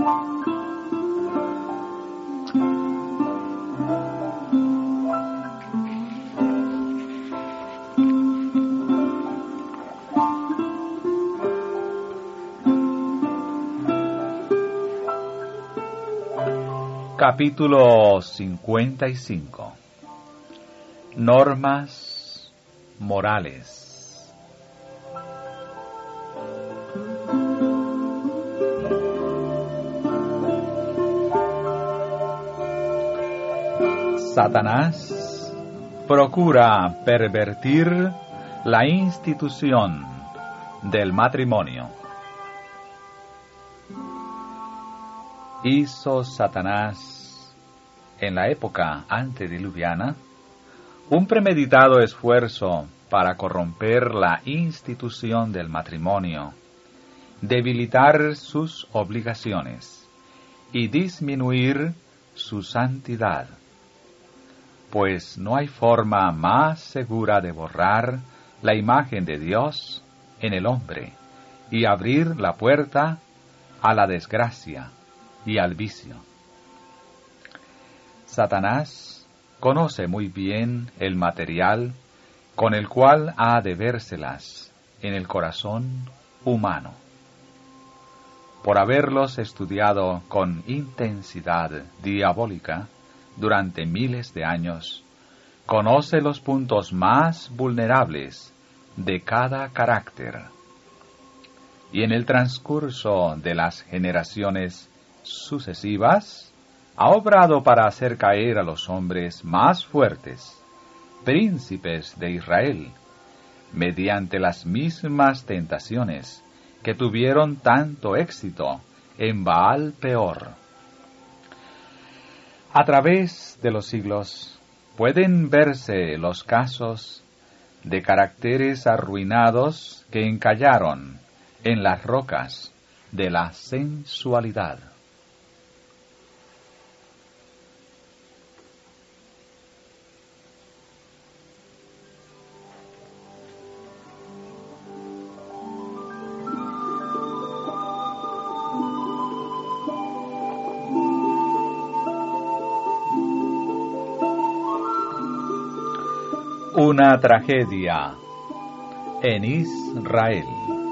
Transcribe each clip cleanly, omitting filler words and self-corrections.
Capítulo 55. Normas morales. Satanás procura pervertir la institución del matrimonio. Hizo Satanás, en la época antediluviana, un premeditado esfuerzo para corromper la institución del matrimonio, debilitar sus obligaciones y disminuir su santidad, pues no hay forma más segura de borrar la imagen de Dios en el hombre y abrir la puerta a la desgracia y al vicio. Satanás conoce muy bien el material con el cual ha de vérselas en el corazón humano. Por haberlos estudiado con intensidad diabólica durante miles de años, conoce los puntos más vulnerables de cada carácter. Y en el transcurso de las generaciones sucesivas, ha obrado para hacer caer a los hombres más fuertes, príncipes de Israel, mediante las mismas tentaciones que tuvieron tanto éxito en Baal Peor. A través de los siglos pueden verse los casos de caracteres arruinados que encallaron en las rocas de la sensualidad. Una tragedia en Israel.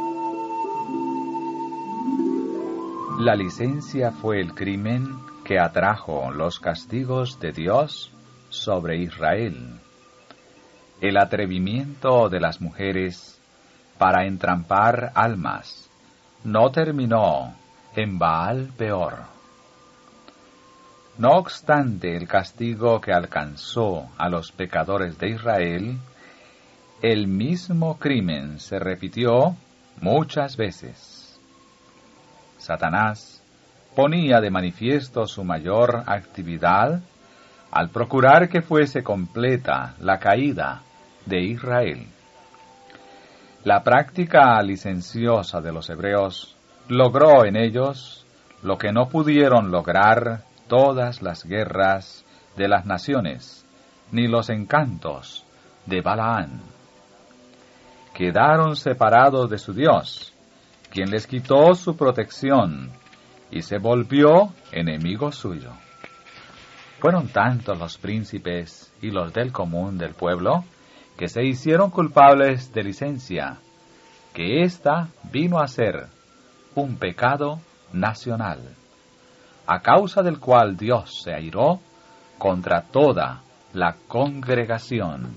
La licencia fue el crimen que atrajo los castigos de Dios sobre Israel. El atrevimiento de las mujeres para entrampar almas no terminó en Baal Peor. No obstante el castigo que alcanzó a los pecadores de Israel, el mismo crimen se repitió muchas veces. Satanás ponía de manifiesto su mayor actividad al procurar que fuese completa la caída de Israel. La práctica licenciosa de los hebreos logró en ellos lo que no pudieron lograr todas las guerras de las naciones, ni los encantos de Balaán. Quedaron separados de su Dios, quien les quitó su protección y se volvió enemigo suyo. Fueron tantos los príncipes y los del común del pueblo que se hicieron culpables de licencia, que ésta vino a ser un pecado nacional, a causa del cual Dios se airó contra toda la congregación.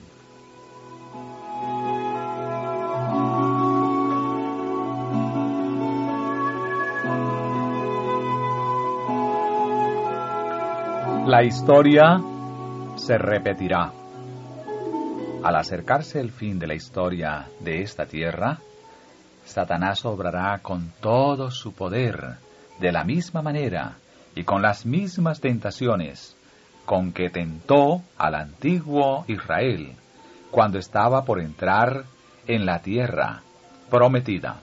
La historia se repetirá. Al acercarse el fin de la historia de esta tierra, Satanás obrará con todo su poder, de la misma manera y con las mismas tentaciones con que tentó al antiguo Israel cuando estaba por entrar en la tierra prometida.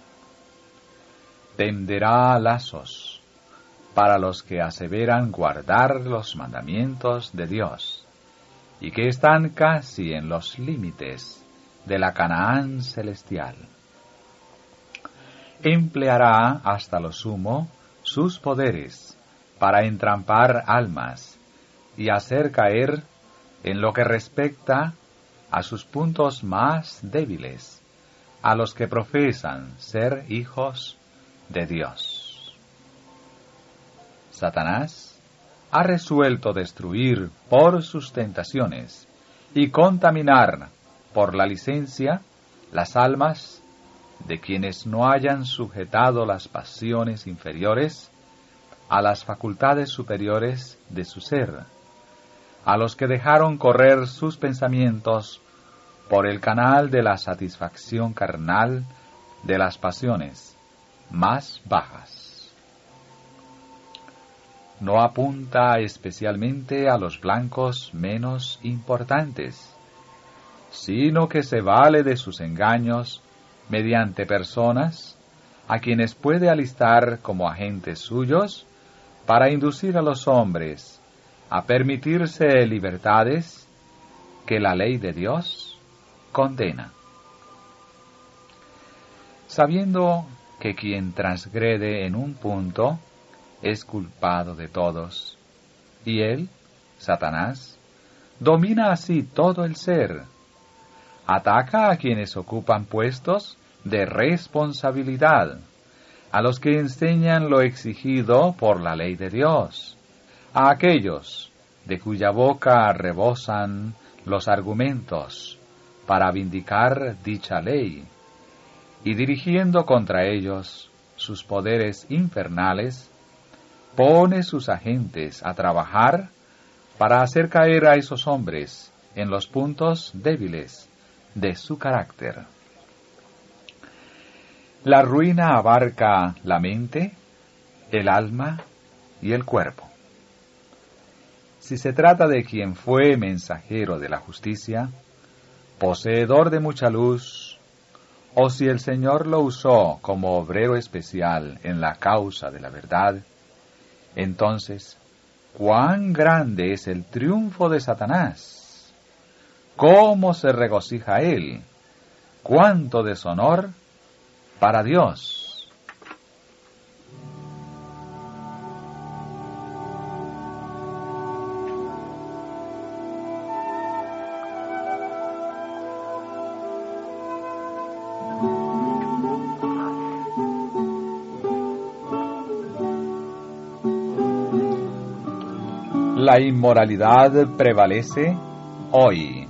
Tenderá lazos para los que aseveran guardar los mandamientos de Dios y que están casi en los límites de la Canaán celestial. Empleará hasta lo sumo sus poderes para entrampar almas y hacer caer en lo que respecta a sus puntos más débiles a los que profesan ser hijos de Dios. Satanás ha resuelto destruir por sus tentaciones y contaminar por la licencia las almas de quienes no hayan sujetado las pasiones inferiores a las facultades superiores de su ser, a los que dejaron correr sus pensamientos por el canal de la satisfacción carnal de las pasiones más bajas. No apunta especialmente a los blancos menos importantes, sino que se vale de sus engaños mediante personas a quienes puede alistar como agentes suyos para inducir a los hombres a permitirse libertades que la ley de Dios condena. Sabiendo que quien transgrede en un punto es culpado de todos, y él, Satanás, domina así todo el ser, ataca a quienes ocupan puestos de responsabilidad, a los que enseñan lo exigido por la ley de Dios, a aquellos de cuya boca rebosan los argumentos para vindicar dicha ley, y dirigiendo contra ellos sus poderes infernales, pone sus agentes a trabajar para hacer caer a esos hombres en los puntos débiles de su carácter. La ruina abarca la mente, el alma y el cuerpo. Si se trata de quien fue mensajero de la justicia, poseedor de mucha luz, o si el Señor lo usó como obrero especial en la causa de la verdad, entonces, ¿cuán grande es el triunfo de Satanás? ¿Cómo se regocija él? ¿Cuánto deshonor para Dios? La inmoralidad prevalece hoy.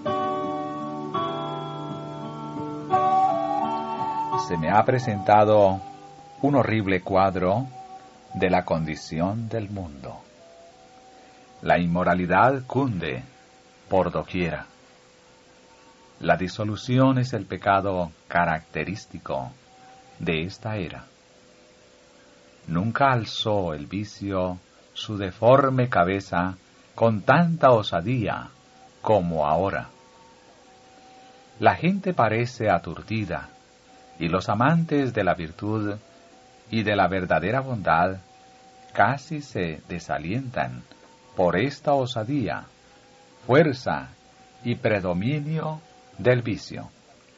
Se me ha presentado un horrible cuadro de la condición del mundo. La inmoralidad cunde por doquiera. La disolución es el pecado característico de esta era. Nunca alzó el vicio su deforme cabeza con tanta osadía como ahora. La gente parece aturdida, y los amantes de la virtud y de la verdadera bondad casi se desalientan por esta osadía, fuerza y predominio del vicio.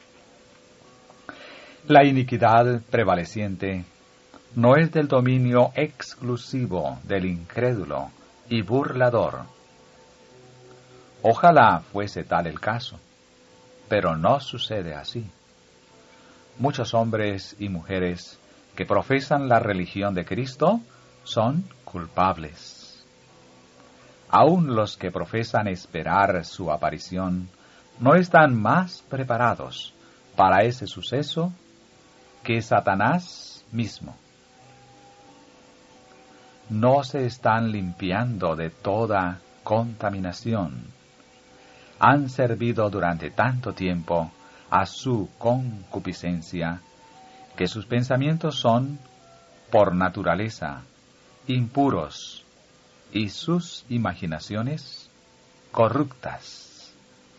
La iniquidad prevaleciente no es del dominio exclusivo del incrédulo y burlador. Ojalá fuese tal el caso, pero no sucede así. Muchos hombres y mujeres que profesan la religión de Cristo son culpables. Aún los que profesan esperar su aparición no están más preparados para ese suceso que Satanás mismo. No se están limpiando de toda contaminación. Han servido durante tanto tiempo a su concupiscencia que sus pensamientos son, por naturaleza, impuros y sus imaginaciones corruptas.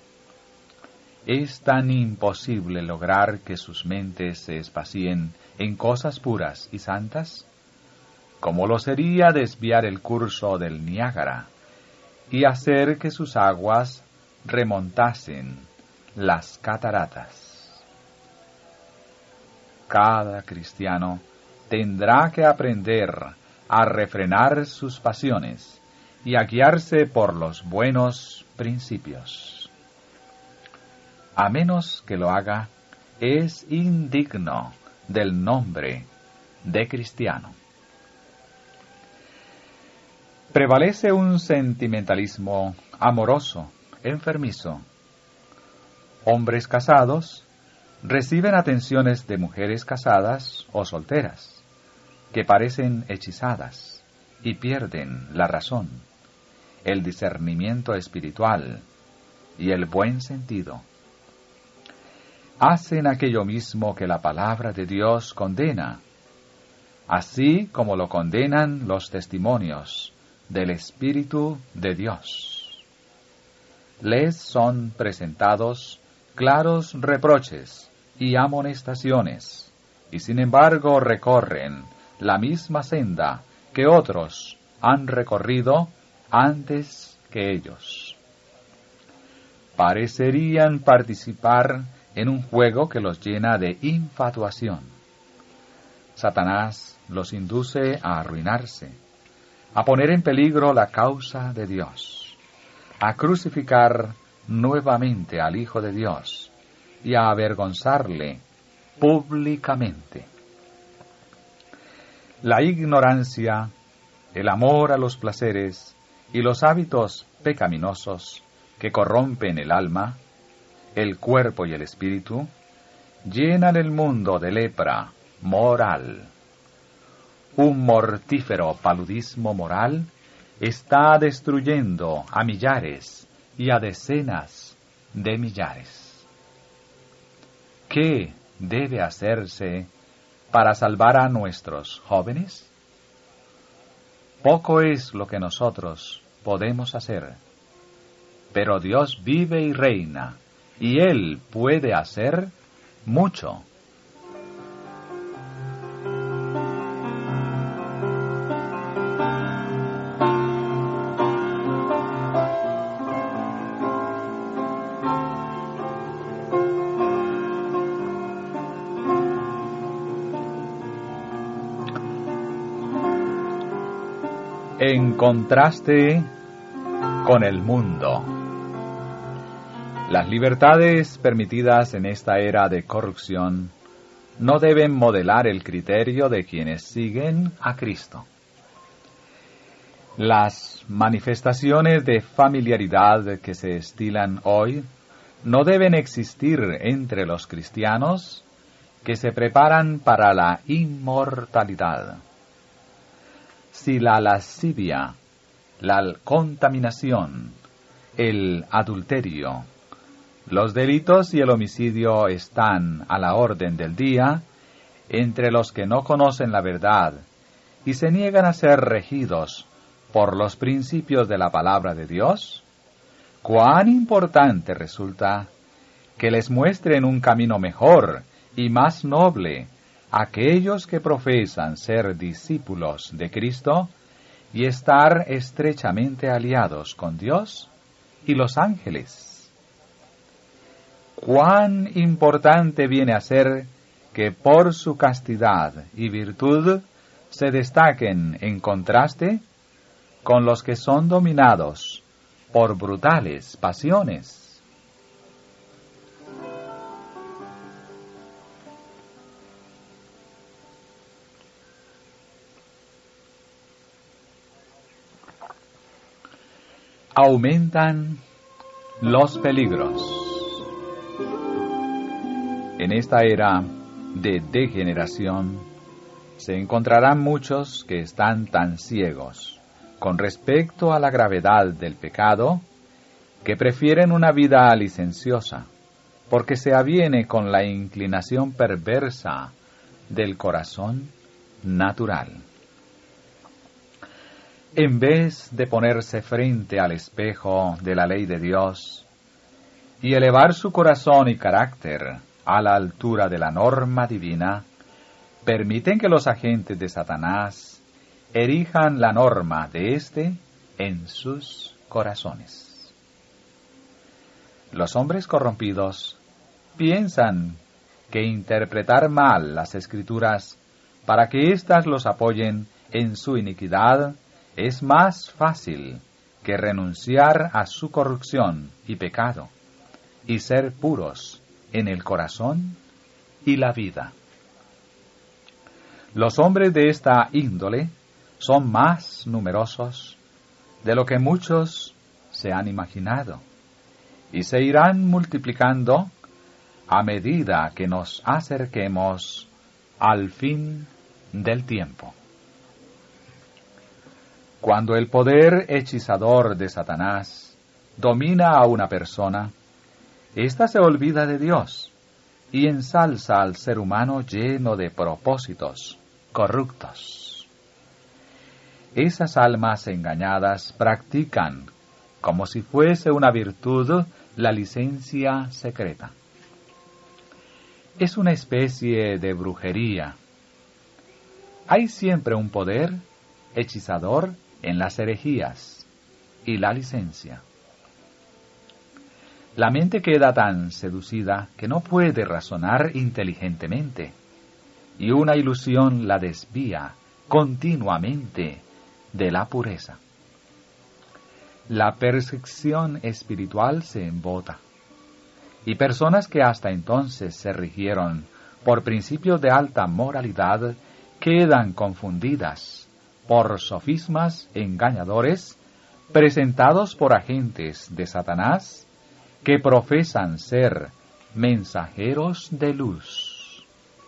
Es tan imposible lograr que sus mentes se espacien en cosas puras y santas como lo sería desviar el curso del Niágara y hacer que sus aguas remontasen las cataratas. Cada cristiano tendrá que aprender a refrenar sus pasiones y a guiarse por los buenos principios. A menos que lo haga, es indigno del nombre de cristiano. Prevalece un sentimentalismo amoroso, enfermizo. Hombres casados reciben atenciones de mujeres casadas o solteras, que parecen hechizadas y pierden la razón, el discernimiento espiritual y el buen sentido. Hacen aquello mismo que la palabra de Dios condena, así como lo condenan los testimonios del Espíritu de Dios. Les son presentados claros reproches y amonestaciones, y sin embargo recorren la misma senda que otros han recorrido antes que ellos. Parecerían participar en un juego que los llena de infatuación. Satanás los induce a arruinarse, a poner en peligro la causa de Dios, a crucificar nuevamente al Hijo de Dios y a avergonzarle públicamente. La ignorancia, el amor a los placeres y los hábitos pecaminosos que corrompen el alma, el cuerpo y el espíritu, llenan el mundo de lepra moral. Un mortífero paludismo moral está destruyendo a millares y a decenas de millares. ¿Qué debe hacerse para salvar a nuestros jóvenes? Poco es lo que nosotros podemos hacer, pero Dios vive y reina, y Él puede hacer mucho. En contraste con el mundo. Las libertades permitidas en esta era de corrupción no deben modelar el criterio de quienes siguen a Cristo. Las manifestaciones de familiaridad que se estilan hoy no deben existir entre los cristianos que se preparan para la inmortalidad. Si la lascivia, la contaminación, el adulterio, los delitos y el homicidio están a la orden del día entre los que no conocen la verdad y se niegan a ser regidos por los principios de la palabra de Dios, cuán importante resulta que les muestren un camino mejor y más noble a aquellos que profesan ser discípulos de Cristo y estar estrechamente aliados con Dios y los ángeles. Cuán importante viene a ser que por su castidad y virtud se destaquen en contraste con los que son dominados por brutales pasiones. Aumentan los peligros. En esta era de degeneración se encontrarán muchos que están tan ciegos con respecto a la gravedad del pecado que prefieren una vida licenciosa porque se aviene con la inclinación perversa del corazón natural. En vez de ponerse frente al espejo de la ley de Dios y elevar su corazón y carácter a la altura de la norma divina, permiten que los agentes de Satanás erijan la norma de éste en sus corazones. Los hombres corrompidos piensan que interpretar mal las Escrituras para que éstas los apoyen en su iniquidad, es más fácil que renunciar a su corrupción y pecado, y ser puros en el corazón y la vida. Los hombres de esta índole son más numerosos de lo que muchos se han imaginado, y se irán multiplicando a medida que nos acerquemos al fin del tiempo. Cuando el poder hechizador de Satanás domina a una persona, ésta se olvida de Dios y ensalza al ser humano lleno de propósitos corruptos. Esas almas engañadas practican, como si fuese una virtud, la licencia secreta. Es una especie de brujería. Hay siempre un poder hechizador en las herejías y la licencia. La mente queda tan seducida que no puede razonar inteligentemente, y una ilusión la desvía continuamente de la pureza. La percepción espiritual se embota, y personas que hasta entonces se rigieron por principios de alta moralidad quedan confundidas por sofismas engañadores presentados por agentes de Satanás que profesan ser mensajeros de luz.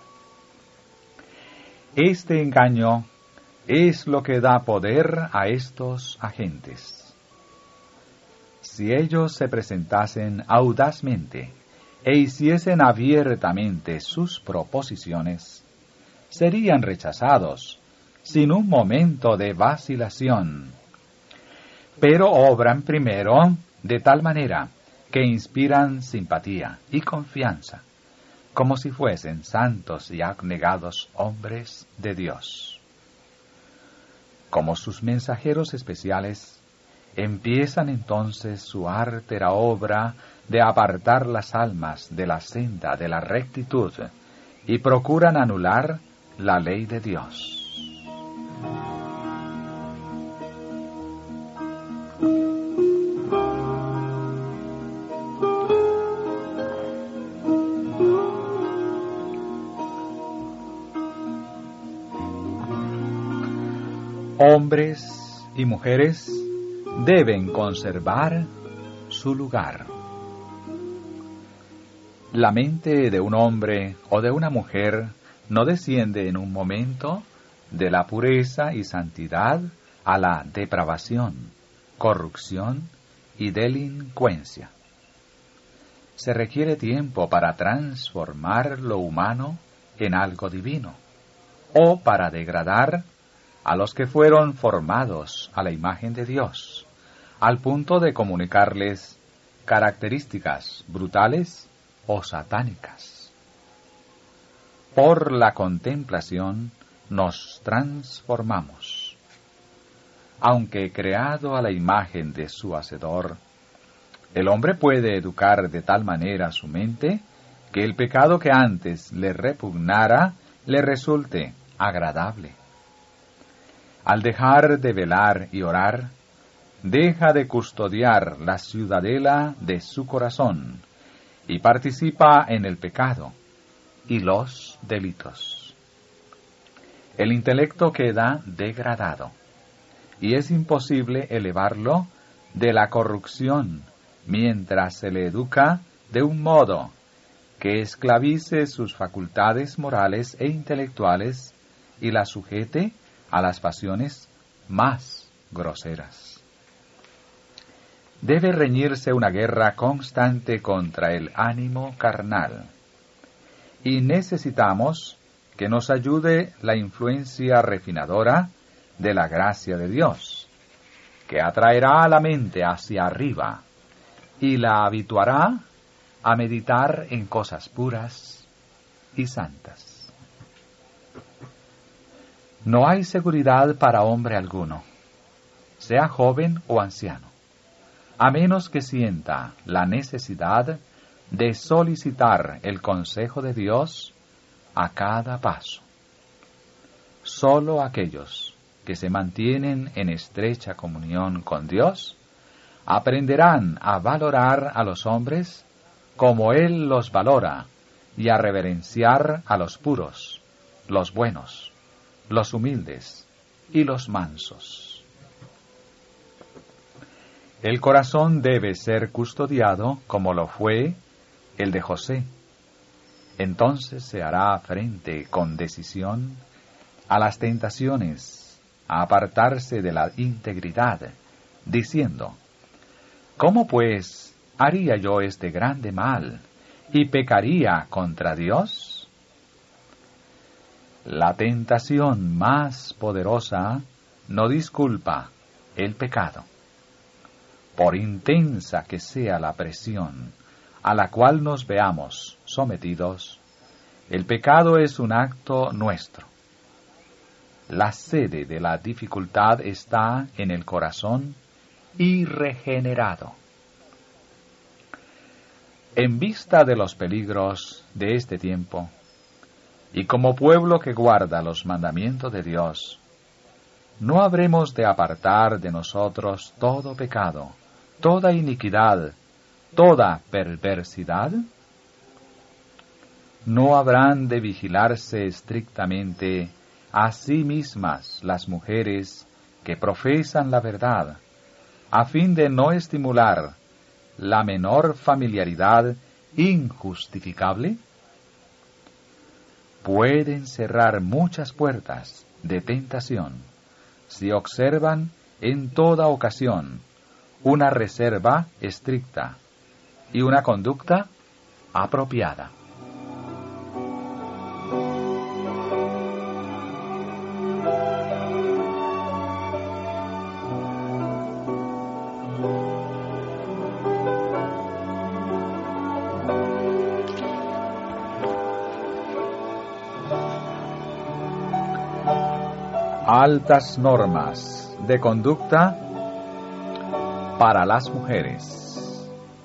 Este engaño es lo que da poder a estos agentes. Si ellos se presentasen audazmente e hiciesen abiertamente sus proposiciones, serían rechazados sin un momento de vacilación. Pero obran primero de tal manera que inspiran simpatía y confianza, como si fuesen santos y abnegados hombres de Dios. Como sus mensajeros especiales, empiezan entonces su artera obra de apartar las almas de la senda de la rectitud y procuran anular la ley de Dios. Hombres y mujeres deben conservar su lugar. La mente de un hombre o de una mujer no desciende en un momento de la pureza y santidad a la depravación, corrupción y delincuencia. Se requiere tiempo para transformar lo humano en algo divino, o para degradar a los que fueron formados a la imagen de Dios, al punto de comunicarles características brutales o satánicas. Por la contemplación nos transformamos. Aunque creado a la imagen de su Hacedor, el hombre puede educar de tal manera su mente que el pecado que antes le repugnara le resulte agradable. Al dejar de velar y orar, deja de custodiar la ciudadela de su corazón y participa en el pecado y los delitos. El intelecto queda degradado y es imposible elevarlo de la corrupción mientras se le educa de un modo que esclavice sus facultades morales e intelectuales y la sujete a las pasiones más groseras. Debe reñirse una guerra constante contra el ánimo carnal, y necesitamos que nos ayude la influencia refinadora de la gracia de Dios, que atraerá a la mente hacia arriba y la habituará a meditar en cosas puras y santas. No hay seguridad para hombre alguno, sea joven o anciano, a menos que sienta la necesidad de solicitar el consejo de Dios a cada paso. sólo aquellos que se mantienen en estrecha comunión con Dios aprenderán a valorar a los hombres como Él los valora y a reverenciar a los puros, los buenos, los humildes y los mansos. El corazón debe ser custodiado como lo fue el de José. Entonces se hará frente con decisión a las tentaciones, a apartarse de la integridad, diciendo: ¿cómo pues haría yo este grande mal y pecaría contra Dios? La tentación más poderosa no disculpa el pecado. Por intensa que sea la presión a la cual nos veamos sometidos, el pecado es un acto nuestro. La sede de la dificultad está en el corazón irregenerado. En vista de los peligros de este tiempo, y como pueblo que guarda los mandamientos de Dios, ¿no habremos de apartar de nosotros todo pecado, toda iniquidad, toda perversidad? ¿No habrán de vigilarse estrictamente a sí mismas las mujeres que profesan la verdad, a fin de no estimular la menor familiaridad injustificable? Pueden cerrar muchas puertas de tentación si observan en toda ocasión una reserva estricta y una conducta apropiada. Altas normas de conducta para las mujeres.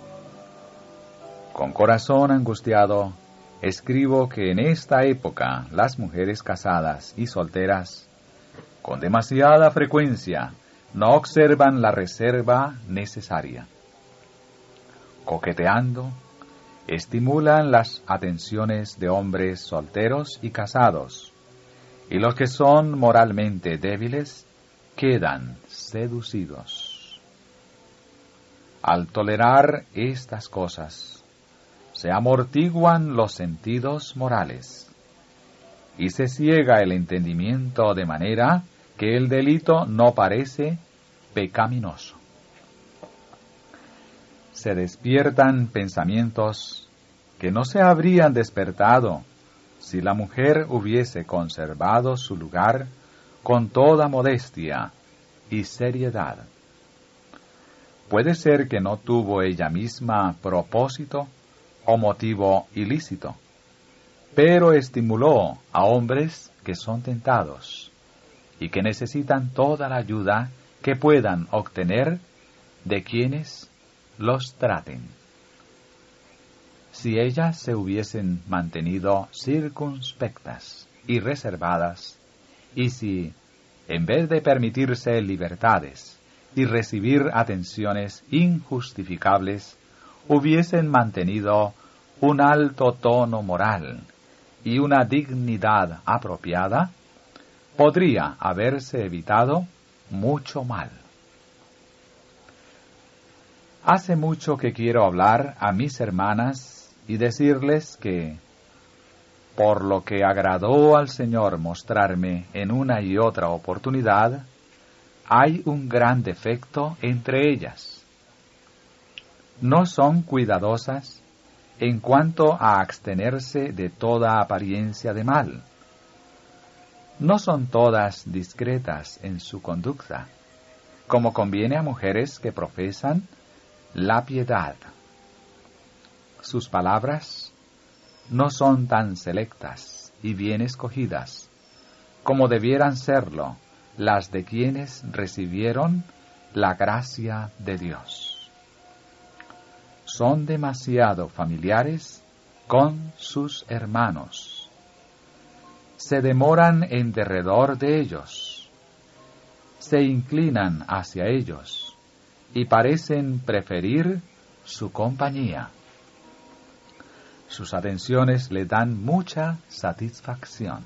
Con corazón angustiado, escribo que en esta época las mujeres casadas y solteras, con demasiada frecuencia, no observan la reserva necesaria. Coqueteando, estimulan las atenciones de hombres solteros y casados, y los que son moralmente débiles quedan seducidos. Al tolerar estas cosas, se amortiguan los sentidos morales, y se ciega el entendimiento de manera que el delito no parece pecaminoso. Se despiertan pensamientos que no se habrían despertado si la mujer hubiese conservado su lugar con toda modestia y seriedad. Puede ser que no tuvo ella misma propósito o motivo ilícito, pero estimuló a hombres que son tentados y que necesitan toda la ayuda que puedan obtener de quienes los traten. Si ellas se hubiesen mantenido circunspectas y reservadas, y si, en vez de permitirse libertades y recibir atenciones injustificables, hubiesen mantenido un alto tono moral y una dignidad apropiada, podría haberse evitado mucho mal. Hace mucho que quiero hablar a mis hermanas y decirles que, por lo que agradó al Señor mostrarme en una y otra oportunidad, hay un gran defecto entre ellas. No son cuidadosas en cuanto a abstenerse de toda apariencia de mal. No son todas discretas en su conducta, como conviene a mujeres que profesan la piedad. Sus palabras no son tan selectas y bien escogidas como debieran serlo las de quienes recibieron la gracia de Dios. Son demasiado familiares con sus hermanos. se demoran en derredor de ellos, se inclinan hacia ellos y parecen preferir su compañía. Sus atenciones le dan mucha satisfacción.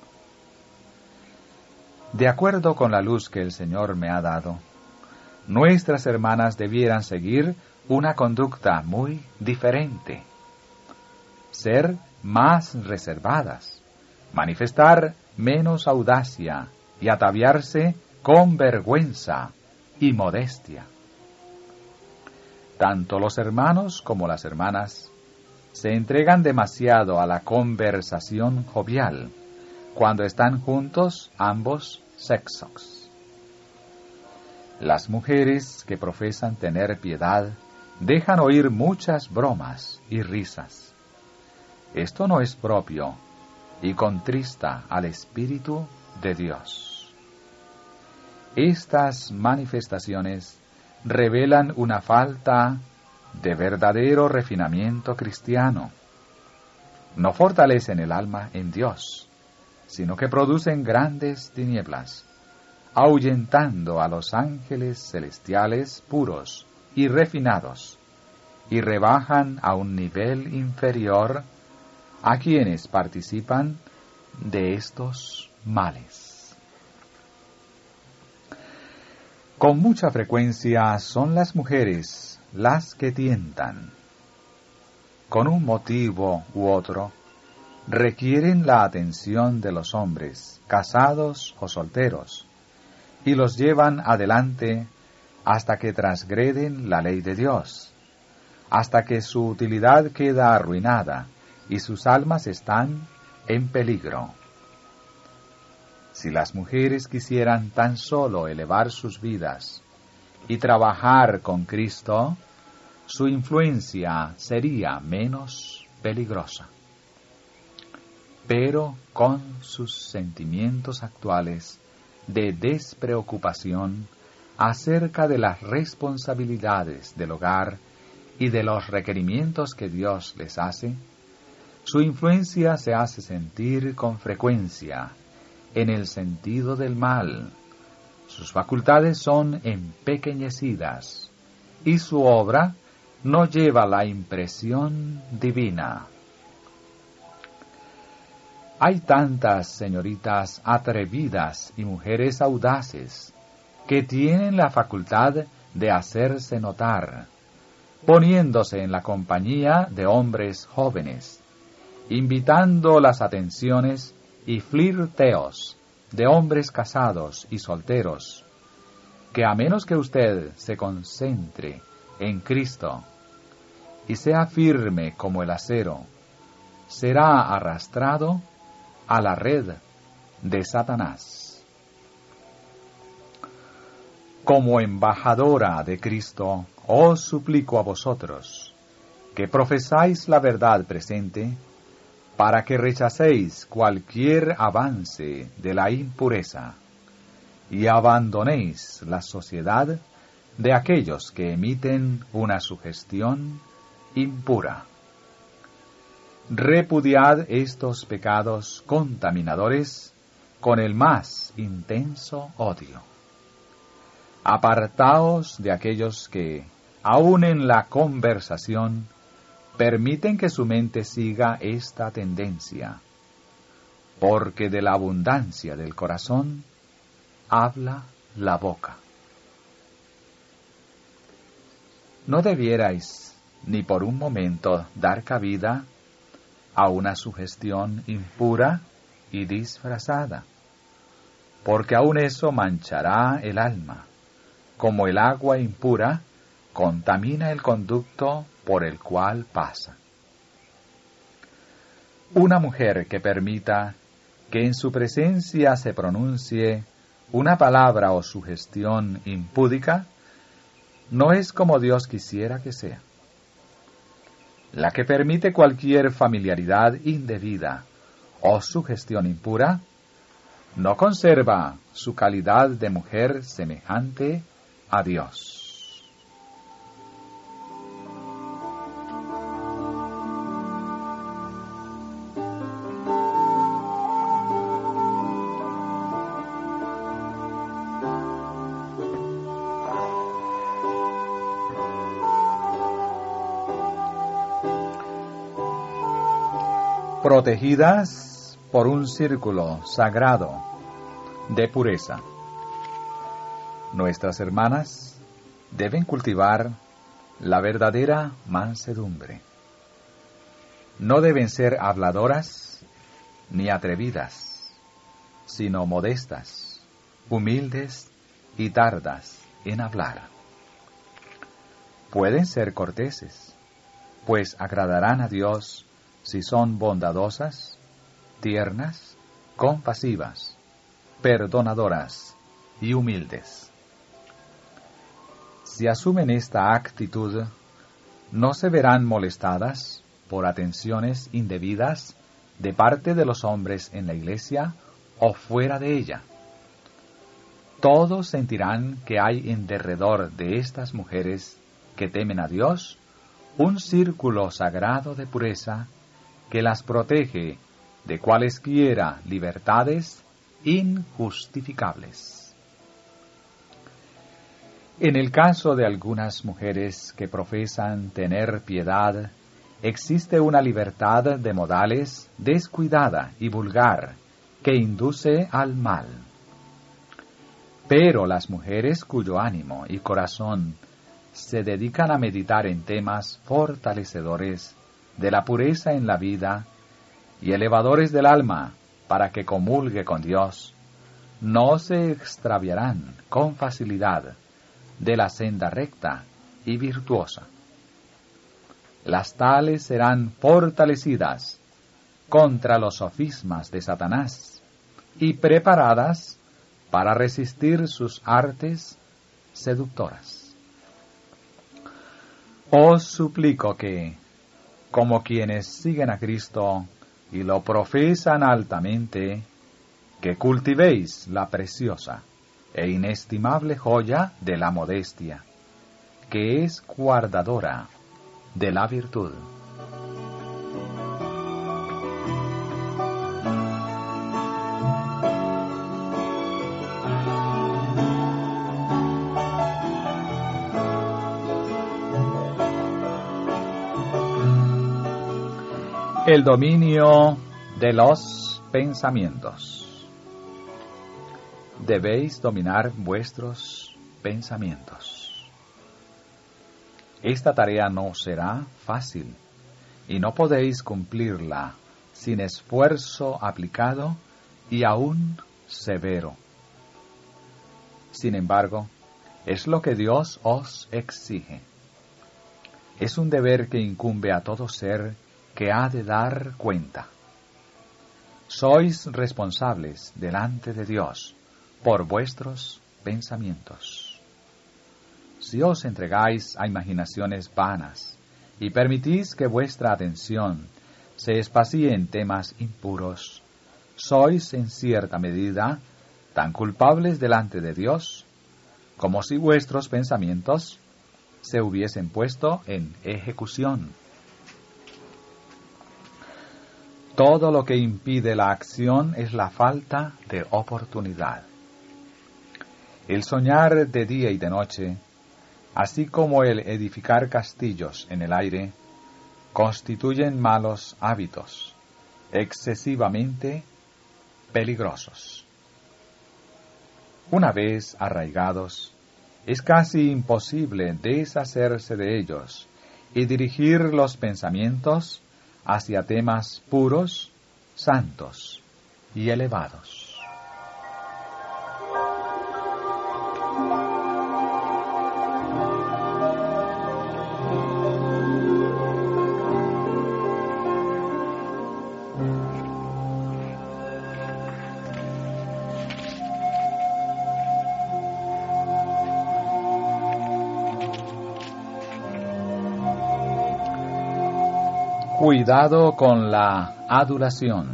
De acuerdo con la luz que el Señor me ha dado, nuestras hermanas debieran seguir una conducta muy diferente, ser más reservadas, manifestar menos audacia y ataviarse con vergüenza y modestia. Tanto los hermanos como las hermanas se entregan demasiado a la conversación jovial cuando están juntos ambos sexos. Las mujeres que profesan tener piedad dejan oír muchas bromas y risas. Esto no es propio y contrista al Espíritu de Dios. Estas manifestaciones revelan una falta de verdadero refinamiento cristiano. No fortalecen el alma en Dios, sino que producen grandes tinieblas, ahuyentando a los ángeles celestiales puros y refinados, y rebajan a un nivel inferior a quienes participan de estos males. Con mucha frecuencia son las mujeres las que tientan. Con un motivo u otro, requieren la atención de los hombres, casados o solteros, y los llevan adelante hasta que transgreden la ley de Dios, hasta que su utilidad queda arruinada y sus almas están en peligro. Si las mujeres quisieran tan solo elevar sus vidas y trabajar con Cristo, su influencia sería menos peligrosa. Pero con sus sentimientos actuales de despreocupación acerca de las responsabilidades del hogar y de los requerimientos que Dios les hace, su influencia se hace sentir con frecuencia en el sentido del mal. Sus facultades son empequeñecidas y su obra no lleva la impresión divina. Hay tantas señoritas atrevidas y mujeres audaces que tienen la facultad de hacerse notar, poniéndose en la compañía de hombres jóvenes, invitando las atenciones y flirteos de hombres casados y solteros, que a menos que usted se concentre en Cristo y sea firme como el acero, será arrastrado a la red de Satanás. Como embajadora de Cristo, os suplico a vosotros, que profesáis la verdad presente, para que rechacéis cualquier avance de la impureza y abandonéis la sociedad de aquellos que emiten una sugestión impura. Repudiad estos pecados contaminadores con el más intenso odio. Apartaos de aquellos que, aun en la conversación, permiten que su mente siga esta tendencia, porque de la abundancia del corazón habla la boca. No debierais ni por un momento dar cabida a una sugestión impura y disfrazada, porque aun eso manchará el alma, como el agua impura contamina el conducto por el cual pasa. Una mujer que permita que en su presencia se pronuncie una palabra o sugestión impúdica, no es como Dios quisiera que sea. La que permite cualquier familiaridad indebida o sugestión impura, no conserva su calidad de mujer semejante a Dios. protegidas por un círculo sagrado de pureza. Nuestras hermanas deben cultivar la verdadera mansedumbre. No deben ser habladoras ni atrevidas, sino modestas, humildes y tardas en hablar. Pueden ser corteses, pues agradarán a Dios si son bondadosas, tiernas, compasivas, perdonadoras y humildes. Si asumen esta actitud, no se verán molestadas por atenciones indebidas de parte de los hombres en la iglesia o fuera de ella. Todos sentirán que hay en derredor de estas mujeres que temen a Dios un círculo sagrado de pureza que las protege de cualesquiera libertades injustificables. En el caso de algunas mujeres que profesan tener piedad, existe una libertad de modales descuidada y vulgar que induce al mal. Pero las mujeres cuyo ánimo y corazón se dedican a meditar en temas fortalecedores de la pureza en la vida y elevadores del alma para que comulgue con Dios, no se extraviarán con facilidad de la senda recta y virtuosa. Las tales serán fortalecidas contra los sofismas de Satanás y preparadas para resistir sus artes seductoras. Os suplico que, como quienes siguen a Cristo y lo profesan altamente, que cultivéis la preciosa e inestimable joya de la modestia, que es guardadora de la virtud. El dominio de los pensamientos. Debéis dominar vuestros pensamientos. Esta tarea no será fácil y no podéis cumplirla sin esfuerzo aplicado y aún severo. Sin embargo, es lo que Dios os exige. Es un deber que incumbe a todo ser que ha de dar cuenta. Sois responsables delante de Dios por vuestros pensamientos. Si os entregáis a imaginaciones vanas y permitís que vuestra atención se espacie en temas impuros, sois en cierta medida tan culpables delante de Dios como si vuestros pensamientos se hubiesen puesto en ejecución. Todo lo que impide la acción es la falta de oportunidad. El soñar de día y de noche, así como el edificar castillos en el aire, constituyen malos hábitos, excesivamente peligrosos. Una vez arraigados, es casi imposible deshacerse de ellos y dirigir los pensamientos hacia temas puros, santos y elevados. Cuidado con la adulación.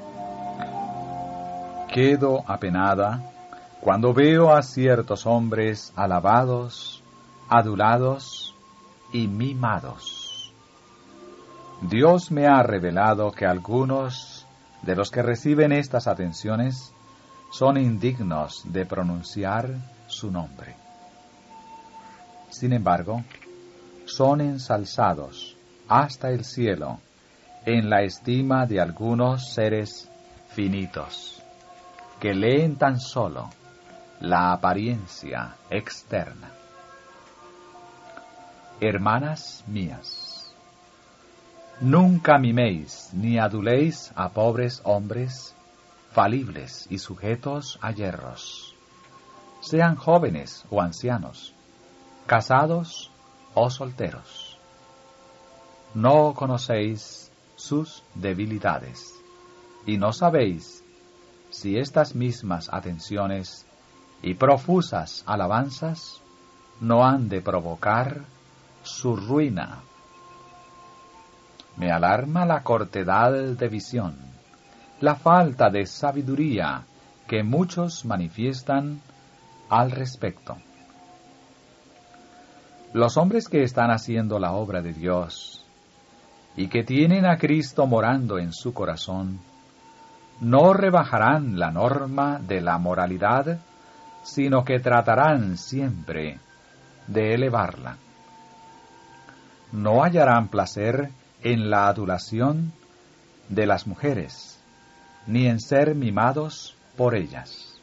Quedo apenada cuando veo a ciertos hombres alabados, adulados y mimados. Dios me ha revelado que algunos de los que reciben estas atenciones son indignos de pronunciar su nombre. Sin embargo, son ensalzados hasta el cielo en la estima de algunos seres finitos, que leen tan solo la apariencia externa. Hermanas mías, nunca miméis ni aduléis a pobres hombres falibles y sujetos a yerros, sean jóvenes o ancianos, casados o solteros. No conocéis sus debilidades, y no sabéis si estas mismas atenciones y profusas alabanzas no han de provocar su ruina. Me alarma la cortedad de visión, la falta de sabiduría que muchos manifiestan al respecto. Los hombres que están haciendo la obra de Dios y que tienen a Cristo morando en su corazón, no rebajarán la norma de la moralidad, sino que tratarán siempre de elevarla. No hallarán placer en la adulación de las mujeres, ni en ser mimados por ellas.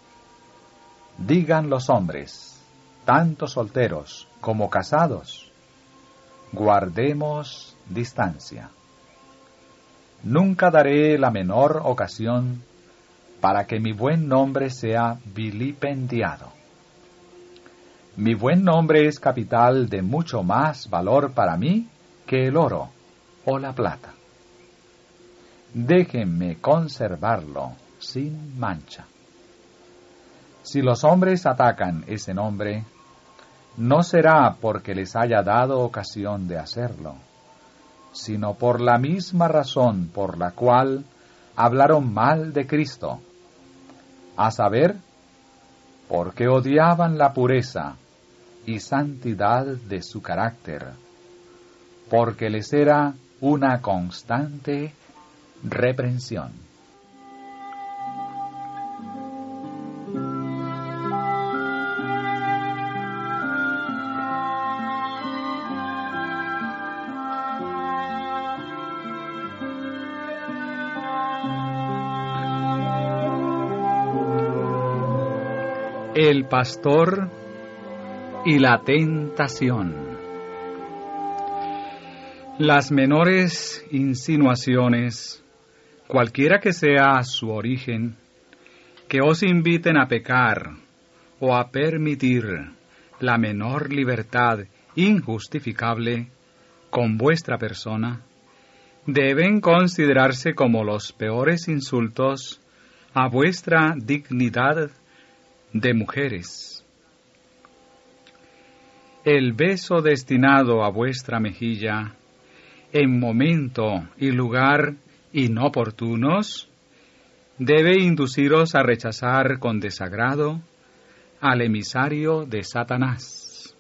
Digan los hombres, tanto solteros como casados, guardemos distancia. Nunca daré la menor ocasión para que mi buen nombre sea vilipendiado. Mi buen nombre es capital de mucho más valor para mí que el oro o la plata. Déjenme conservarlo sin mancha. Si los hombres atacan ese nombre, no será porque les haya dado ocasión de hacerlo, sino por la misma razón por la cual hablaron mal de Cristo, a saber, porque odiaban la pureza y santidad de su carácter, porque les era una constante reprensión. El pastor y la tentación. Las menores insinuaciones, cualquiera que sea su origen, que os inviten a pecar o a permitir la menor libertad injustificable con vuestra persona, deben considerarse como los peores insultos a vuestra dignidad de mujeres. El beso destinado a vuestra mejilla en momento y lugar inoportunos debe induciros a rechazar con desagrado al emisario de Satanás.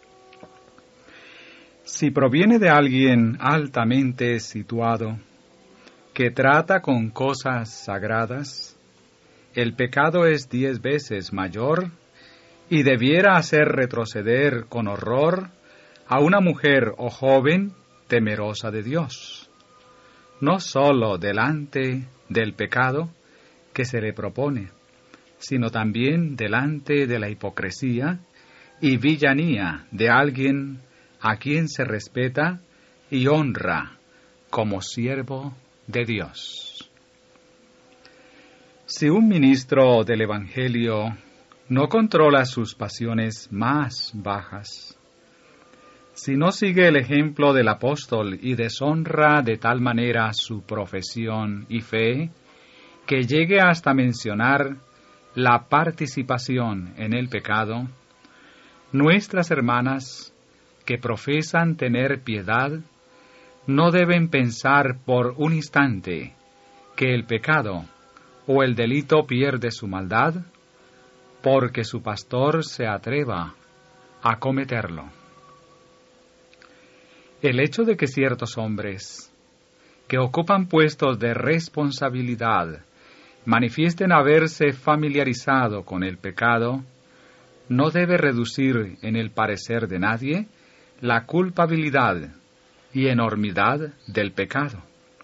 Si proviene de alguien altamente situado, que trata con cosas sagradas, el pecado es 10 veces mayor y debiera hacer retroceder con horror a una mujer o joven temerosa de Dios, no sólo delante del pecado que se le propone, sino también delante de la hipocresía y villanía de alguien a quien se respeta y honra como siervo de Dios. Si un ministro del Evangelio no controla sus pasiones más bajas, si no sigue el ejemplo del apóstol y deshonra de tal manera su profesión y fe, que llegue hasta mencionar la participación en el pecado, nuestras hermanas que profesan tener piedad no deben pensar por un instante que el pecado o el delito pierde su maldad porque su pastor se atreva a cometerlo. El hecho de que ciertos hombres que ocupan puestos de responsabilidad manifiesten haberse familiarizado con el pecado no debe reducir en el parecer de nadie la culpabilidad y enormidad del pecado.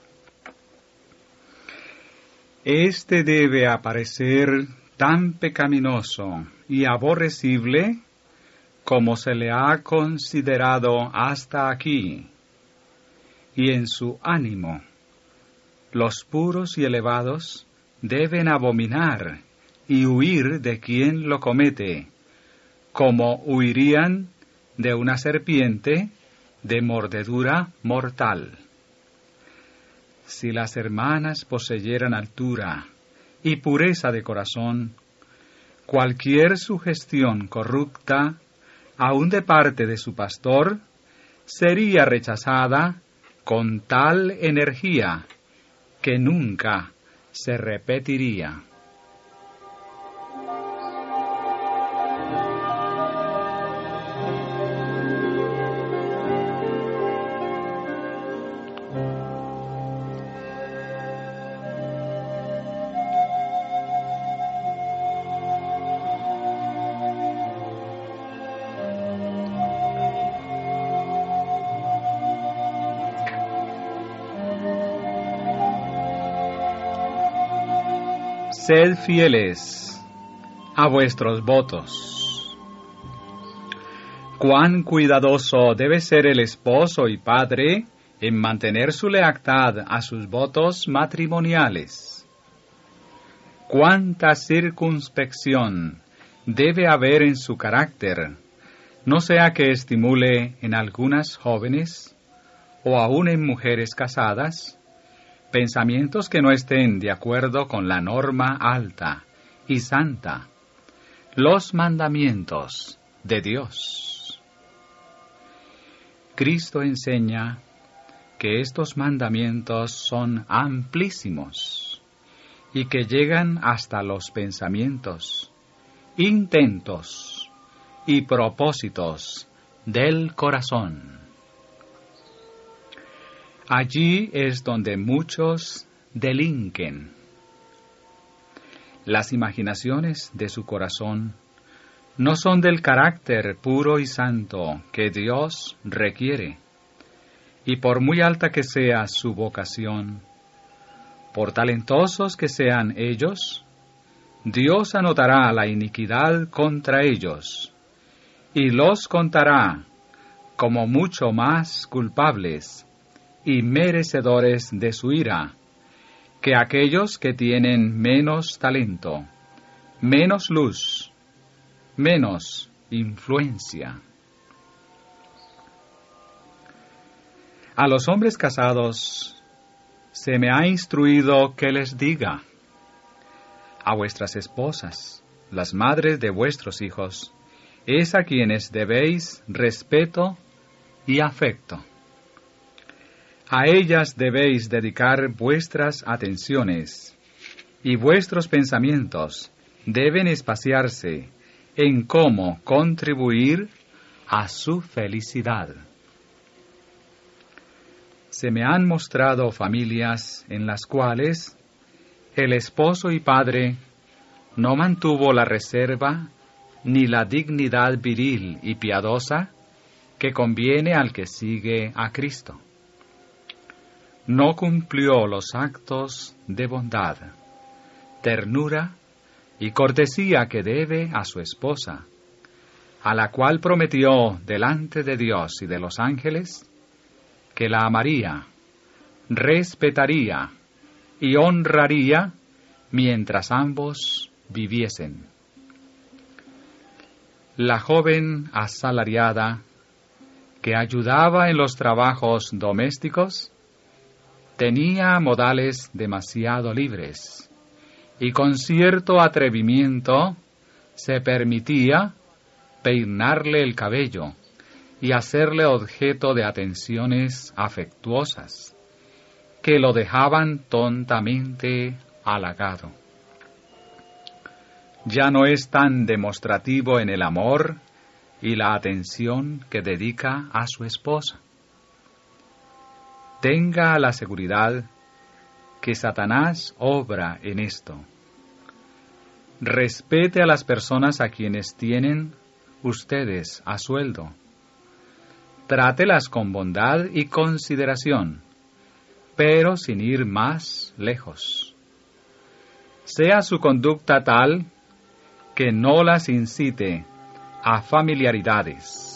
Este debe aparecer tan pecaminoso y aborrecible como se le ha considerado hasta aquí, y en su ánimo los puros y elevados deben abominar y huir de quien lo comete, como huirían de una serpiente de mordedura mortal. Si las hermanas poseyeran altura y pureza de corazón, cualquier sugestión corrupta, aun de parte de su pastor, sería rechazada con tal energía que nunca se repetiría. Sed fieles a vuestros votos. Cuán cuidadoso debe ser el esposo y padre en mantener su lealtad a sus votos matrimoniales. Cuánta circunspección debe haber en su carácter, no sea que estimule en algunas jóvenes o aun en mujeres casadas pensamientos que no estén de acuerdo con la norma alta y santa, los mandamientos de Dios. Cristo enseña que estos mandamientos son amplísimos y que llegan hasta los pensamientos, intentos y propósitos del corazón. Allí es donde muchos delinquen. Las imaginaciones de su corazón no son del carácter puro y santo que Dios requiere, y por muy alta que sea su vocación, por talentosos que sean ellos, Dios anotará la iniquidad contra ellos, y los contará como mucho más culpables y merecedores de su ira, que aquellos que tienen menos talento, menos luz, menos influencia. A los hombres casados se me ha instruido que les diga: a vuestras esposas, las madres de vuestros hijos, es a quienes debéis respeto y afecto. A ellas debéis dedicar vuestras atenciones, y vuestros pensamientos deben espaciarse en cómo contribuir a su felicidad. Se me han mostrado familias en las cuales el esposo y padre no mantuvo la reserva ni la dignidad viril y piadosa que conviene al que sigue a Cristo. No cumplió los actos de bondad, ternura y cortesía que debe a su esposa, a la cual prometió delante de Dios y de los ángeles que la amaría, respetaría y honraría mientras ambos viviesen. La joven asalariada que ayudaba en los trabajos domésticos tenía modales demasiado libres y con cierto atrevimiento se permitía peinarle el cabello y hacerle objeto de atenciones afectuosas que lo dejaban tontamente halagado. Ya no es tan demostrativo en el amor y la atención que dedica a su esposa. Tenga la seguridad que Satanás obra en esto. Respete a las personas a quienes tienen ustedes a sueldo. Trátelas con bondad y consideración, pero sin ir más lejos. sea su conducta tal que no las incite a familiaridades.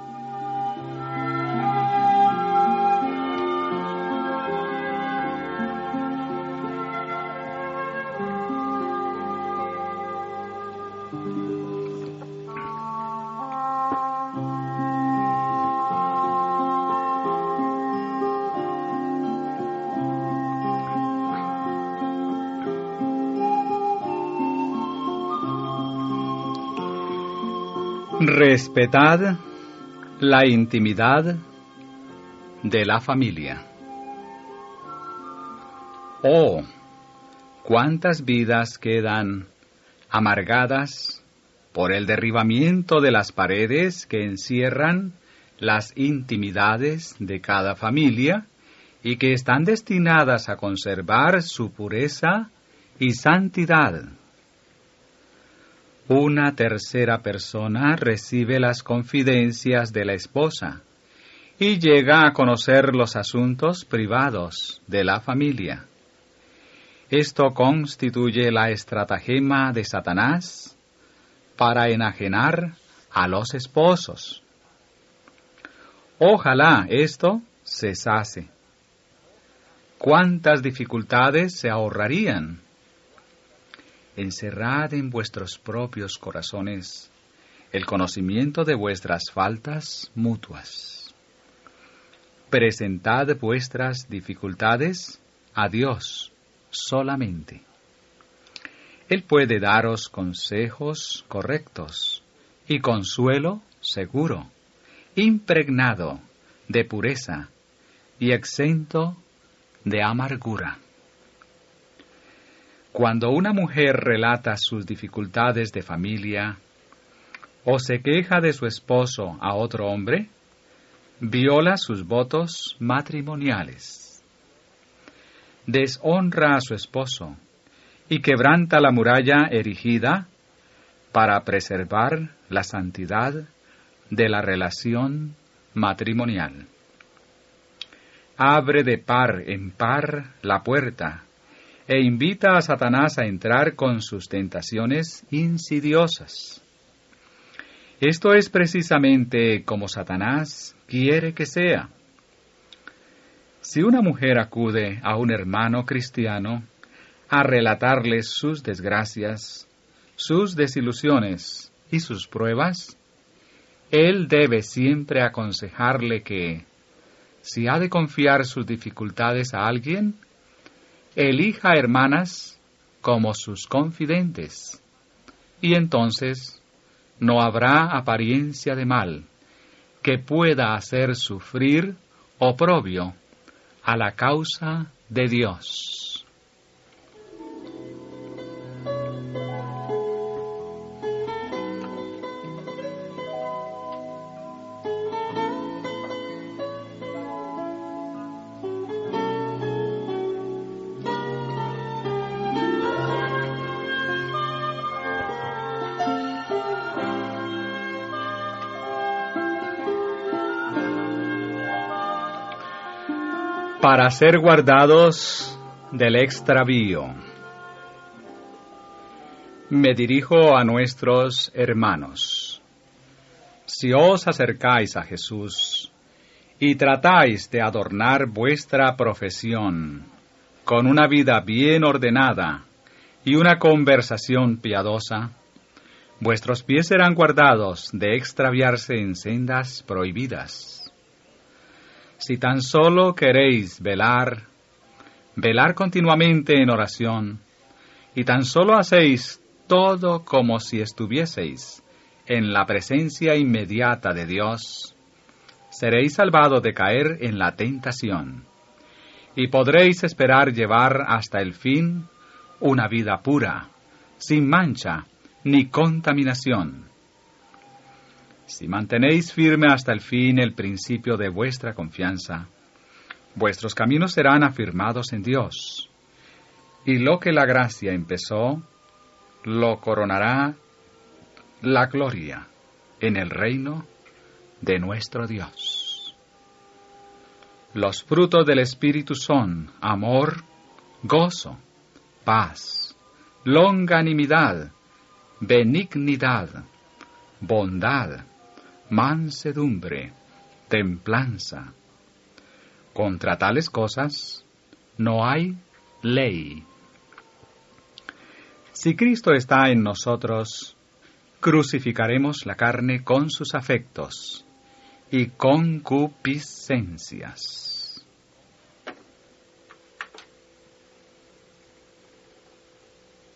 Respetad la intimidad de la familia. Oh, cuántas vidas quedan amargadas por el derribamiento de las paredes que encierran las intimidades de cada familia y que están destinadas a conservar su pureza y santidad. Una tercera persona recibe las confidencias de la esposa y llega a conocer los asuntos privados de la familia. Esto constituye la estratagema de Satanás para enajenar a los esposos. Ojalá esto cesase. ¿Cuántas dificultades se ahorrarían? Encerrad en vuestros propios corazones el conocimiento de vuestras faltas mutuas. Presentad vuestras dificultades a Dios solamente. Él puede daros consejos correctos y consuelo seguro, impregnado de pureza y exento de amargura. Cuando una mujer relata sus dificultades de familia o se queja de su esposo a otro hombre, viola sus votos matrimoniales, deshonra a su esposo y quebranta la muralla erigida para preservar la santidad de la relación matrimonial. Abre de par en par la puerta e invita a Satanás a entrar con sus tentaciones insidiosas. Esto es precisamente como Satanás quiere que sea. Si una mujer acude a un hermano cristiano a relatarle sus desgracias, sus desilusiones y sus pruebas, él debe siempre aconsejarle que, si ha de confiar sus dificultades a alguien, elija hermanas como sus confidentes, y entonces no habrá apariencia de mal que pueda hacer sufrir oprobio a la causa de Dios. Para ser guardados del extravío. Me dirijo a nuestros hermanos. Si os acercáis a Jesús y tratáis de adornar vuestra profesión con una vida bien ordenada y una conversación piadosa, vuestros pies serán guardados de extraviarse en sendas prohibidas. Si tan solo queréis velar continuamente en oración, y tan solo hacéis todo como si estuvieseis en la presencia inmediata de Dios, seréis salvados de caer en la tentación, y podréis esperar llevar hasta el fin una vida pura, sin mancha ni contaminación. Si mantenéis firme hasta el fin el principio de vuestra confianza, vuestros caminos serán afirmados en Dios, y lo que la gracia empezó, lo coronará la gloria en el reino de nuestro Dios. Los frutos del Espíritu son amor, gozo, paz, longanimidad, benignidad, bondad, mansedumbre, templanza. Contra tales cosas no hay ley. Si Cristo está en nosotros, crucificaremos la carne con sus afectos y concupiscencias.